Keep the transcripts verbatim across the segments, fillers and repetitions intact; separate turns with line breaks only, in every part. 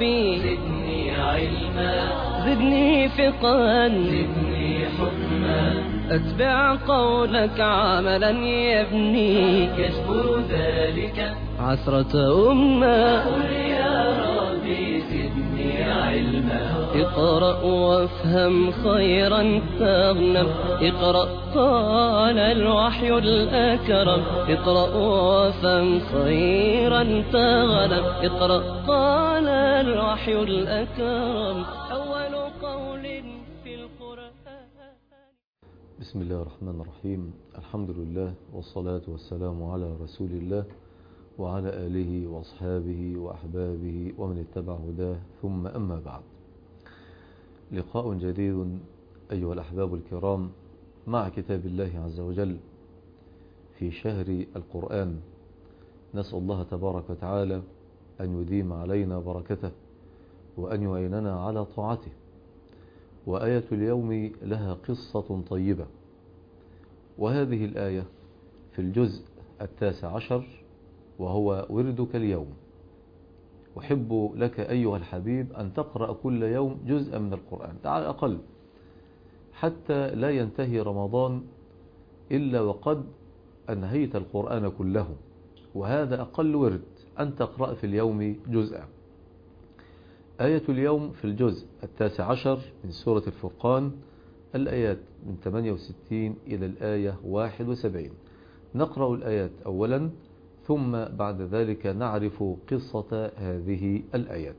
ربي
زدني علما
زدني فقها
زدني حكما
أتبع قولك عملا يبني
يجبر ذلك
عثرة أمة.
قل يا ربي زدني علما
اقرأ وافهم خيرا تغنم. اقرأ قال الوحي الأكرم. اقرأ وافهم خيرا تغنم. اقرأ قال الوحي الأكرم أول قول في القرآن.
بسم الله الرحمن الرحيم. الحمد لله والصلاة والسلام على رسول الله وعلى آله وأصحابه وأحبابه ومن اتبع هداه، ثم أما بعد. لقاء جديد أيها الأحباب الكرام مع كتاب الله عز وجل في شهر القرآن. نسأل الله تبارك وتعالى أن يديم علينا بركته وأن يعيننا على طاعته. وآية اليوم لها قصة طيبة، وهذه الآية في الجزء التاسع عشر وهو وردك اليوم. أحب لك أيها الحبيب أن تقرأ كل يوم جزءا من القرآن على الأقل، حتى لا ينتهي رمضان إلا وقد أنهيت القرآن كله، وهذا أقل ورد أن تقرأ في اليوم جزءا. آية اليوم في الجزء التاسع عشر من سورة الفرقان، الآيات من ثمانية وستين إلى الآية واحد وسبعين. نقرأ الآيات أولا، ثم بعد ذلك نعرف قصة هذه الآيات.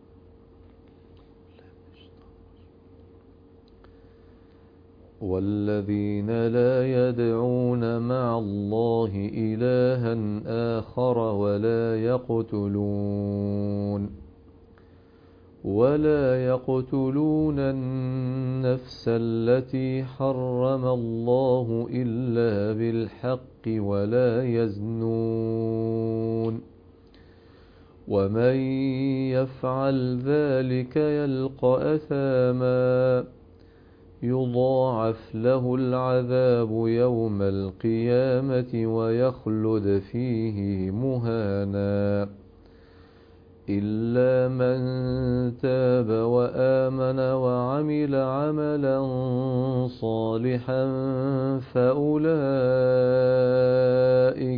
والذين لا يدعون مع الله إلها آخر ولا يقتلون ولا يقتلون النفس التي حرم الله إلا بالحق ولا يزنون، ومن يفعل ذلك يلقى أثاما يضاعف له العذاب يوم القيامة ويخلد فيه مهانا إلا من تاب وآمن وعمل عملا صالحا فأولئك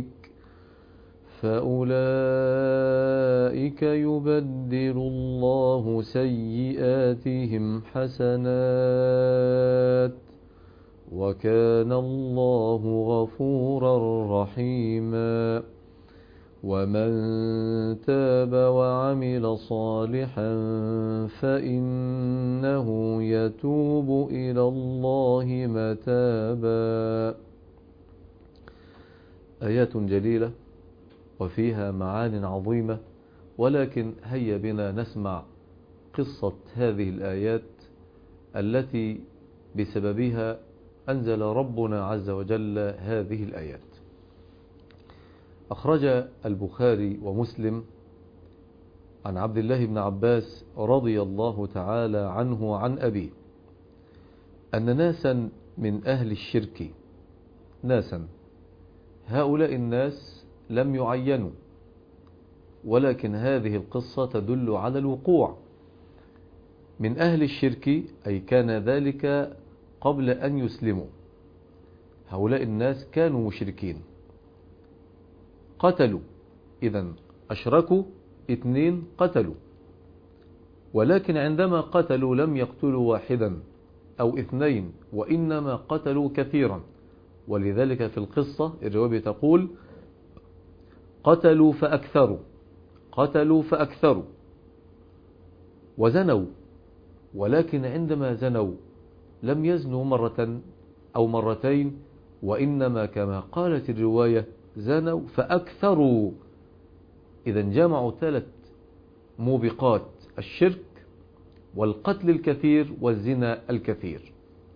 فأولئك يبدل الله سيئاتهم حسنات وكان الله غفورا رحيما. ومن تاب وعمل صالحا فإنه يتوب إلى الله متابا. آيات جليلة وفيها معان عظيمة، ولكن هيا بنا نسمع قصة هذه الآيات التي بسببها أنزل ربنا عز وجل هذه الآيات. أخرج البخاري ومسلم عن عبد الله بن عباس رضي الله تعالى عنه عن أبيه أن ناسا من أهل الشرك، ناسا هؤلاء الناس لم يعينوا، ولكن هذه القصة تدل على الوقوع من أهل الشرك، أي كان ذلك قبل أن يسلموا. هؤلاء الناس كانوا مشركين، قتلوا، إذن أشركوا، اثنين قتلوا، ولكن عندما قتلوا لم يقتلوا واحدا أو اثنين، وإنما قتلوا كثيرا. ولذلك في القصة الرواية تقول قتلوا فأكثروا، قتلوا فأكثروا، وزنوا، ولكن عندما زنوا لم يزنوا مرة أو مرتين، وإنما كما قالت الرواية زنوا فأكثروا. إذا جمعوا ثلاث موبقات: الشرك والقتل الكثير والزنا الكثير.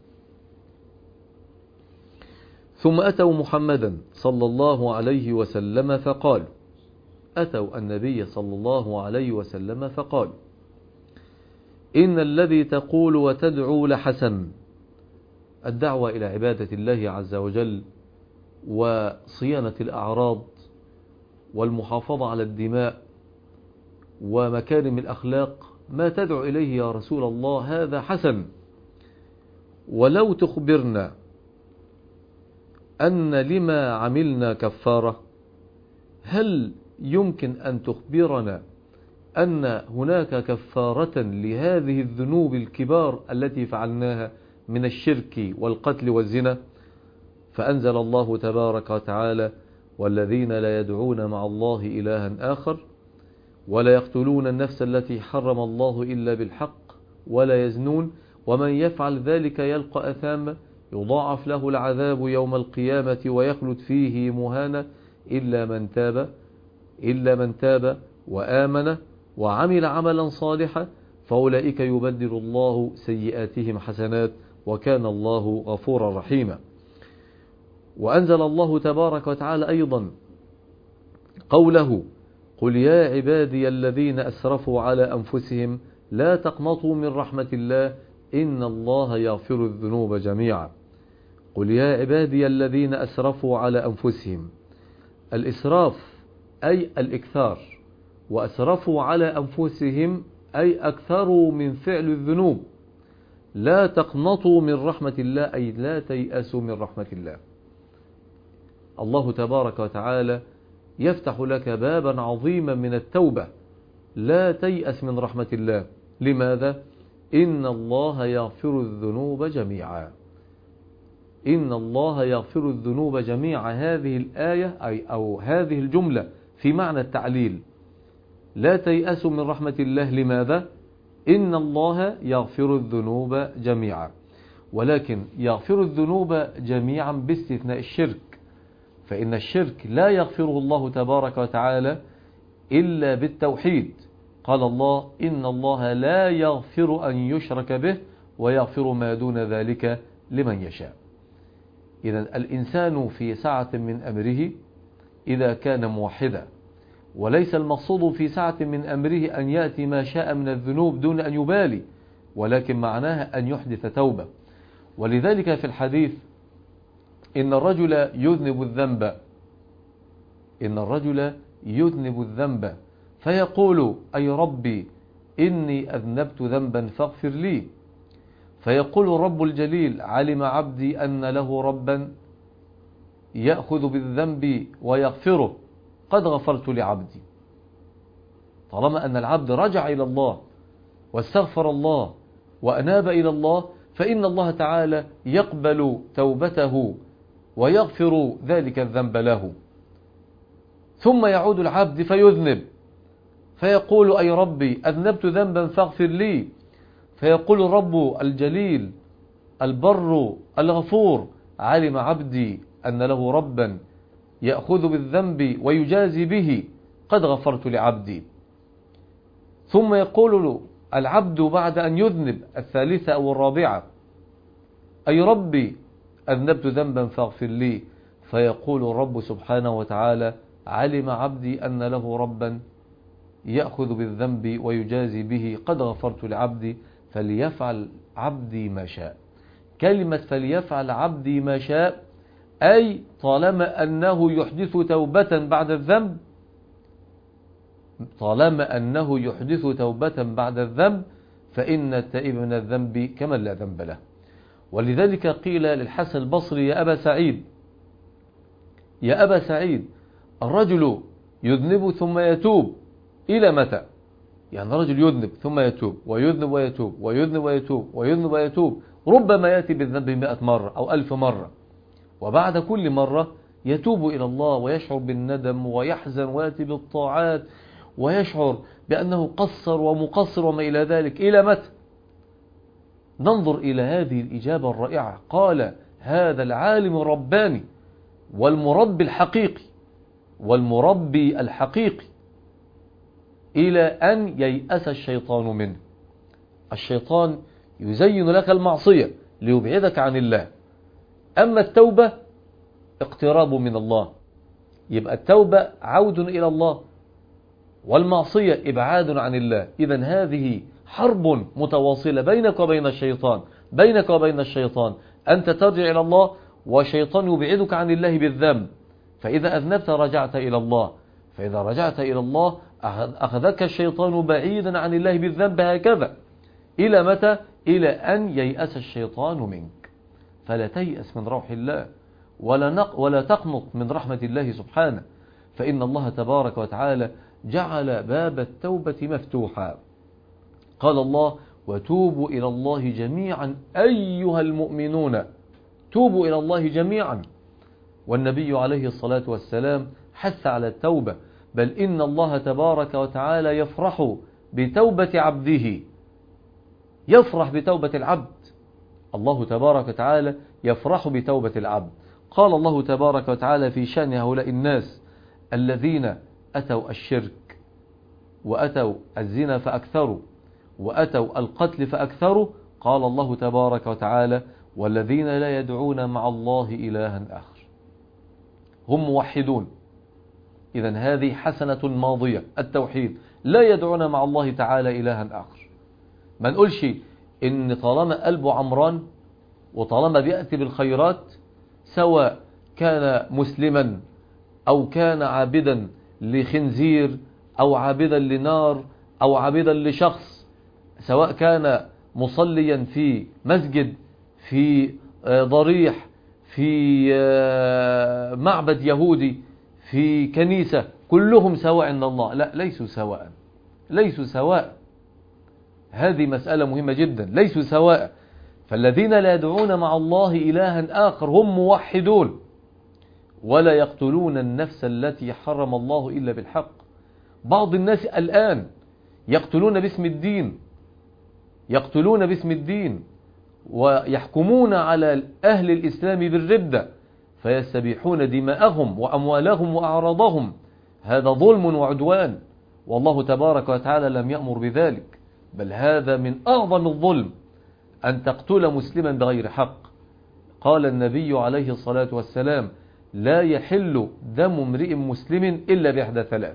ثم أتوا محمدا صلى الله عليه وسلم فقالوا، أتوا النبي صلى الله عليه وسلم فقالوا: إن الذي تقول وتدعو لحسن. الدعوة إلى عبادة الله عز وجل وصيانة الأعراض والمحافظة على الدماء ومكارم الأخلاق ما تدعو إليه يا رسول الله هذا حسن، ولو تخبرنا أن لما عملنا كفارة، هل يمكن أن تخبرنا أن هناك كفارة لهذه الذنوب الكبار التي فعلناها من الشرك والقتل والزنا؟ فأنزل الله تبارك وتعالى: والذين لا يدعون مع الله إلها آخر ولا يقتلون النفس التي حرم الله إلا بالحق ولا يزنون ومن يفعل ذلك يلقى أثاما يضاعف له العذاب يوم القيامة ويخلد فيه مهانا إلا من تاب إلا من تاب وآمن وعمل عملا صالحا فأولئك يبدل الله سيئاتهم حسنات وكان الله غفورا رحيما. وأنزل الله تبارك وتعالى أيضا قوله: قل يا عبادي الذين أسرفوا على أنفسهم لا تقنطوا من رحمة الله إن الله يغفر الذنوب جميعا. قل يا عبادي الذين أسرفوا على أنفسهم، الإسراف أي الإكثار، وأسرفوا على أنفسهم أي أكثروا من فعل الذنوب. لا تقنطوا من رحمة الله أي لا تيأسوا من رحمة الله. الله تبارك وتعالى يفتح لك بابا عظيما من التوبة، لا تيأس من رحمة الله. لماذا؟ إن الله يغفر الذنوب جميعا. إن الله يغفر الذنوب جميعا، هذه الآية أي أو هذه الجملة في معنى التعليل. لا تيأسوا من رحمة الله. لماذا؟ إن الله يغفر الذنوب جميعا، ولكن يغفر الذنوب جميعا باستثناء الشرك، فإن الشرك لا يغفره الله تبارك وتعالى إلا بالتوحيد. قال الله: إن الله لا يغفر أن يشرك به ويغفر ما دون ذلك لمن يشاء. إذن الإنسان في سعة من أمره إذا كان موحدا، وليس المقصود في سعة من أمره أن يأتي ما شاء من الذنوب دون أن يبالي، ولكن معناها أن يحدث توبة. ولذلك في الحديث: إن الرجل يذنب الذنب إن الرجل يذنب الذنب فيقول: أي ربي إني أذنبت ذنبا فاغفر لي. فيقول الرب الجليل: علم عبدي أن له ربا يأخذ بالذنب ويغفره، قد غفرت لعبدي. طالما أن العبد رجع إلى الله واستغفر الله وأناب إلى الله، فإن الله تعالى يقبل توبته ويغفر ذلك الذنب له. ثم يعود العبد فيذنب فيقول: أي ربي أذنبت ذنبا فاغفر لي. فيقول الرب الجليل البر الغفور: علم عبدي أن له ربا يأخذ بالذنب ويجازي به، قد غفرت لعبدي. ثم يقول العبد بعد أن يذنب الثالثة أو الرابعة: أي ربي أذنبت ذنبا فاغفر لي. فيقول الرب سبحانه وتعالى: علم عبدي أن له ربا يأخذ بالذنب ويجازي به، قد غفرت لعبدي فليفعل عبدي ما شاء. كلمة فليفعل عبدي ما شاء أي طالما أنه يحدث توبة بعد الذنب طالما أنه يحدث توبة بعد الذنب فإن التائب من الذنب كمن لا ذنب له. ولذلك قيل للحسن البصري: يا أبا سعيد يا أبا سعيد الرجل يذنب ثم يتوب إلى متى؟ يعني الرجل يذنب ثم يتوب ويذنب ويتوب ويذنب ويتوب ويذنب ويتوب، ربما يأتي بالذنب مئة مرة أو ألف مرة، وبعد كل مرة يتوب إلى الله ويشعر بالندم ويحزن ويأتي بالطاعات ويشعر بأنه قصر ومقصر وما إلى ذلك. إلى متى؟ ننظر إلى هذه الإجابة الرائعة. قال هذا العالم الرباني والمربي الحقيقي والمربي الحقيقي إلى أن ييأس الشيطان منه. الشيطان يزين لك المعصية ليبعدك عن الله، أما التوبة اقتراب من الله، يبقى التوبة عود إلى الله والمعصية إبعاد عن الله. إذن هذه حرب متواصلة بينك وبين الشيطان بينك وبين الشيطان أنت ترجع إلى الله وشيطان يبعدك عن الله بالذنب. فإذا أذنبت رجعت إلى الله، فإذا رجعت إلى الله أخذك الشيطان بعيدا عن الله بالذنب هكذا. إلى متى؟ إلى أن ييأس الشيطان منك. فلا تيأس من روح الله، ولا, نق ولا تقنط من رحمة الله سبحانه، فإن الله تبارك وتعالى جعل باب التوبة مفتوحا. قال الله: وتوبوا إلى الله جميعا أيها المؤمنون، توبوا إلى الله جميعا. والنبي عليه الصلاة والسلام حث على التوبة، بل إن الله تبارك وتعالى يفرح بتوبة عبده، يفرح بتوبة العبد. الله تبارك وتعالى يفرح بتوبة العبد. قال الله تبارك وتعالى في شأن هؤلاء الناس الذين أتوا الشرك وأتوا الزنا فأكثروا وأتوا القتل فأكثروا، قال الله تبارك وتعالى: والذين لا يدعون مع الله إلها آخر. هم موحدون. إذن هذه حسنة ماضية، التوحيد، لا يدعون مع الله تعالى إلها آخر. ما نقولش إن طالما قلبه عمران وطالما بيأتي بالخيرات، سواء كان مسلما أو كان عابدا لخنزير أو عابدا لنار أو عابدا لشخص، سواء كان مصليا في مسجد، في ضريح، في معبد يهودي، في كنيسة، كلهم سواء عند الله. لا، ليسوا سواء، ليسوا سواء. هذه مسألة مهمة جدا، ليسوا سواء. فالذين لا يدعون مع الله إلها آخر هم موحدون، ولا يقتلون النفس التي حرم الله إلا بالحق. بعض الناس الآن يقتلون باسم الدين، يقتلون باسم الدين ويحكمون على أهل الإسلام بالردة، فيستبيحون دماءهم وأموالهم وأعراضهم. هذا ظلم وعدوان، والله تبارك وتعالى لم يأمر بذلك، بل هذا من أعظم الظلم أن تقتل مسلما بغير حق. قال النبي عليه الصلاة والسلام: لا يحل دم امرئ مسلم إلا بإحدى ثلاث: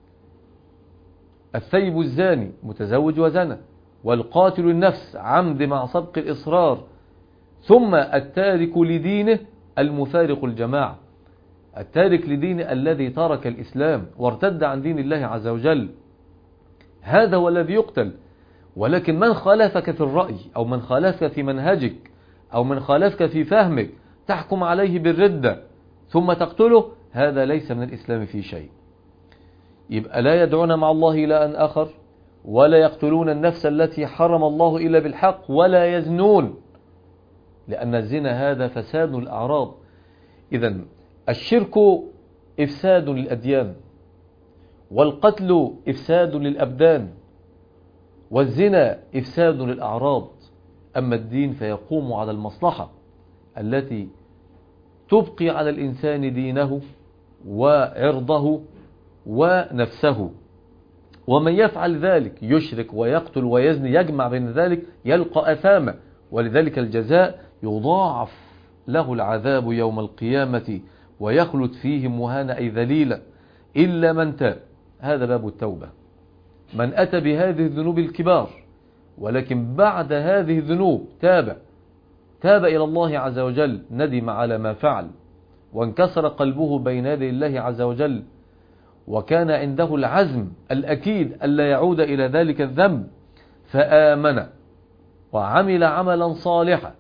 الثيب الزاني متزوج وزنى، والقاتل النفس عمد مع سبق الإصرار، ثم التارك لدينه المفارق الجماعة. التارك لدينه الذي ترك الإسلام وارتد عن دين الله عز وجل، هذا هو الذي يقتل. ولكن من خالفك في الرأي أو من خالفك في منهجك أو من خالفك في فهمك تحكم عليه بالردة ثم تقتله، هذا ليس من الإسلام في شيء. يبقى لا يدعون مع الله إلى أن آخر، ولا يقتلون النفس التي حرم الله إلا بالحق، ولا يزنون، لأن الزنا هذا فساد الأعراض. إذن الشرك إفساد للأديان، والقتل إفساد للأبدان، والزنا إفساد للأعراض. أما الدين فيقوم على المصلحة التي تبقي على الإنسان دينه وعرضه ونفسه. ومن يفعل ذلك يشرك ويقتل ويزني يجمع بين ذلك يلقى أثاما، ولذلك الجزاء يضاعف له العذاب يوم القيامة ويخلد فيه مهانا أي ذليلا، إلا من تاب. هذا باب التوبة. من أتى بهذه الذنوب الكبار ولكن بعد هذه الذنوب تاب تاب إلى الله عز وجل، ندم على ما فعل وانكسر قلبه بين يدي الله عز وجل، وكان عنده العزم الأكيد ألا يعود إلى ذلك الذنب، فآمن وعمل عملا صالحا،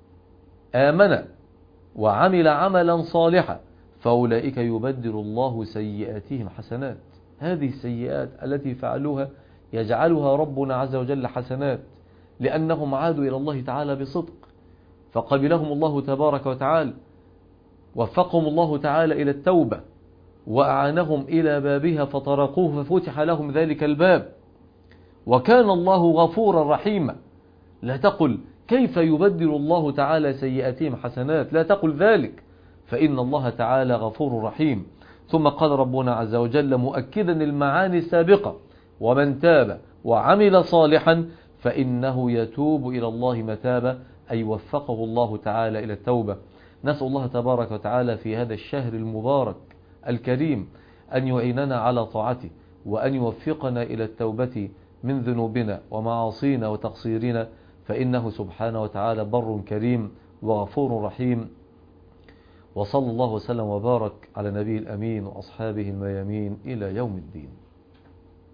آمن وعمل عملا صالحا، فأولئك يبدل الله سيئاتهم حسنات. هذه السيئات التي فعلوها يجعلها ربنا عز وجل حسنات، لأنهم عادوا إلى الله تعالى بصدق، فقبلهم الله تبارك وتعالى، وفقهم الله تعالى إلى التوبة، وأعانهم إلى بابها فطرقوه ففتح لهم ذلك الباب. وكان الله غفورا رحيما. لا تقل كيف يبدل الله تعالى سيئاتهم حسنات، لا تقل ذلك، فإن الله تعالى غفور رحيم. ثم قال ربنا عز وجل مؤكدا المعاني السابقة: ومن تاب وعمل صالحا فإنه يتوب إلى الله متابا، أي وفقه الله تعالى إلى التوبة. نسأل الله تبارك وتعالى في هذا الشهر المبارك الكريم أن يعيننا على طاعته، وأن يوفقنا إلى التوبة من ذنوبنا ومعاصينا وتقصيرنا، فإنه سبحانه وتعالى بر كريم وغفور رحيم. وصلى الله وسلم وبارك على نبي الأمين وأصحابه الميامين إلى يوم الدين.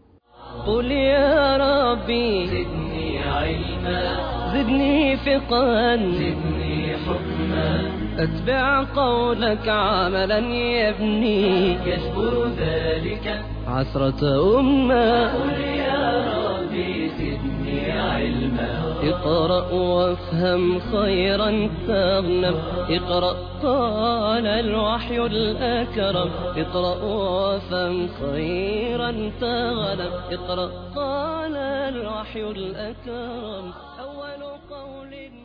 قل يا ربي
زدني علما،
زدني فقها،
زدني حكما،
أتبع قولك عملا يبني
يجبر ذلك
عثرة أمة.
قل يا ربي زدني علما.
اقرأ وافهم خيرا تغنم، اقرأ قال الوحي الأكرم، اقرأ وافهم خيرا تغنم، اقرأ قال الوحي الأكرم. أول قول